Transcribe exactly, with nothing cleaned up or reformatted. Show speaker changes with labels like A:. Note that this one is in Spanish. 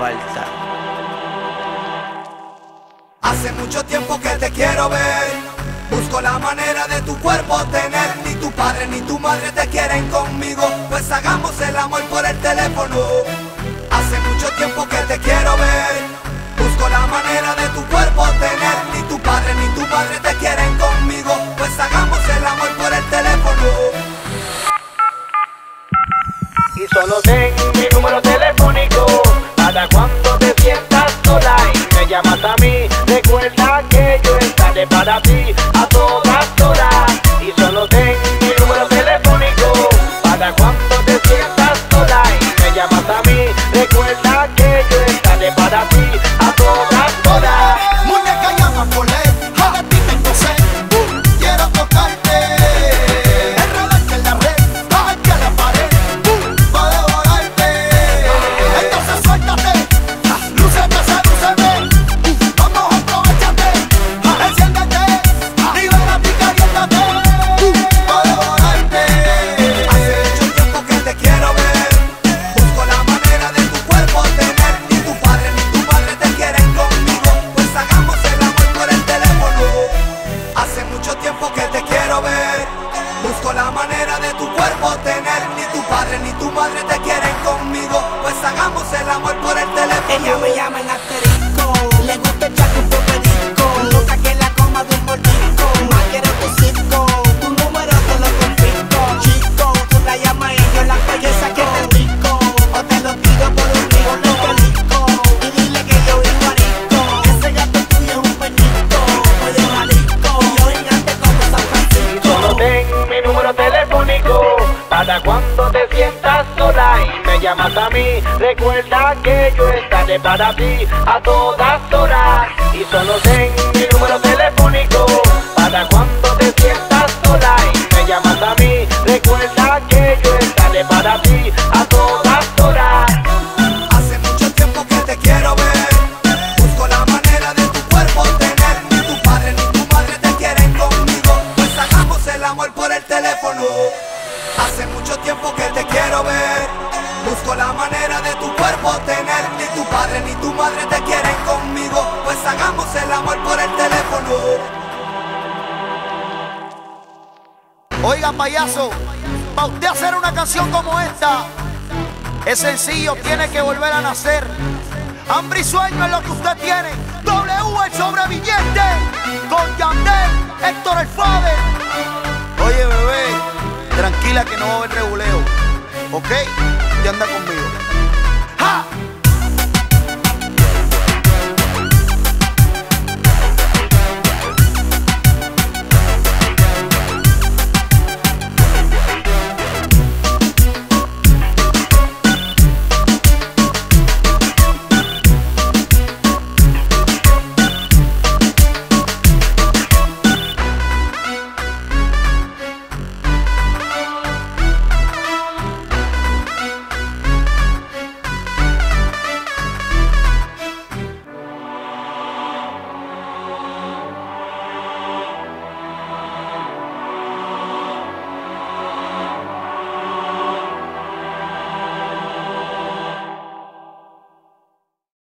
A: falta.
B: Hace mucho tiempo que te quiero ver, busco la manera de tu cuerpo tener. Ni tu padre ni tu madre te quieren conmigo, pues hagamos el amor por el teléfono. Hace mucho tiempo que te quiero ver, busco la manera de tu cuerpo tener. Ni tu padre ni tu madre te quieren conmigo, pues hagamos el amor por el teléfono.
C: Y solo ten mi número telefónico para cuando te sientas sola y me llamas a mí. Recuerda que yo estaré para ti a todas horas. Y solo ten mi número telefónico para cuando te sientas sola y me llamas a mí. Recuerda que yo estaré para ti a todas horas.
D: Muñeca, llama por él, ahora ti tengo sed. Uh, quiero tocarte, enredarte en la red, bajarte a la pared, uh, pa' devorarte. Entonces suéltate, ah, lúcete, sedúceme, uh, vamos, aprovechate, ah, enciéndete, ah, libérate y caliéntate, uh, pa' devorarte.
B: Hace mucho tiempo que te quiero ver, busco la manera de tu cuerpo tener. Ni tu padre ni tu madre te quieren conmigo, pues hagamos el amor por el teléfono. Hace mucho tiempo que te quiero ver, busco la manera de tu cuerpo tener. Ni tu padre ni tu madre te quieren conmigo, pues hagamos el amor por el teléfono.
E: Ella me llama en asterisco, le gusta el chaco por perico, loca que la coma de un mordisco, más quiero tu circo, tu número te lo confisco. Chico, tú la llamas y yo la belleza que te disco, o te lo tiro por un río, no pelisco, y dile que yo vivo arisco, ese gato tuyo es un peñico, voy de Jalisco, yo gigante como San
C: Y
E: Francisco.
C: solo ten mi número telefónico para cuando te sientas sola y me llamas a mí. Recuerda que yo estaré para ti a todas horas. Y solo ten mi número telefónico para cuando te sientas sola y me llamas a mí. Recuerda que yo estaré para ti a todas horas.
B: Hace mucho tiempo que te quiero ver, busco la manera de tu cuerpo tener. Ni tu padre ni tu madre te quieren conmigo, pues hagamos el amor por el teléfono. Hace mucho tiempo que te quiero ver, busco la manera de tu cuerpo tener. Ni tu padre ni tu madre te quieren conmigo, pues hagamos el amor por el teléfono.
D: Oiga, payaso, para usted hacer una canción como esta, es sencillo, tiene que volver a nacer. Hambre y sueño es lo que usted tiene. W el sobreviviente, con Yandel, Héctor el Fader. Oye, bebé, tranquila que no va a haber reguleo, ¿ok? Usted anda conmigo.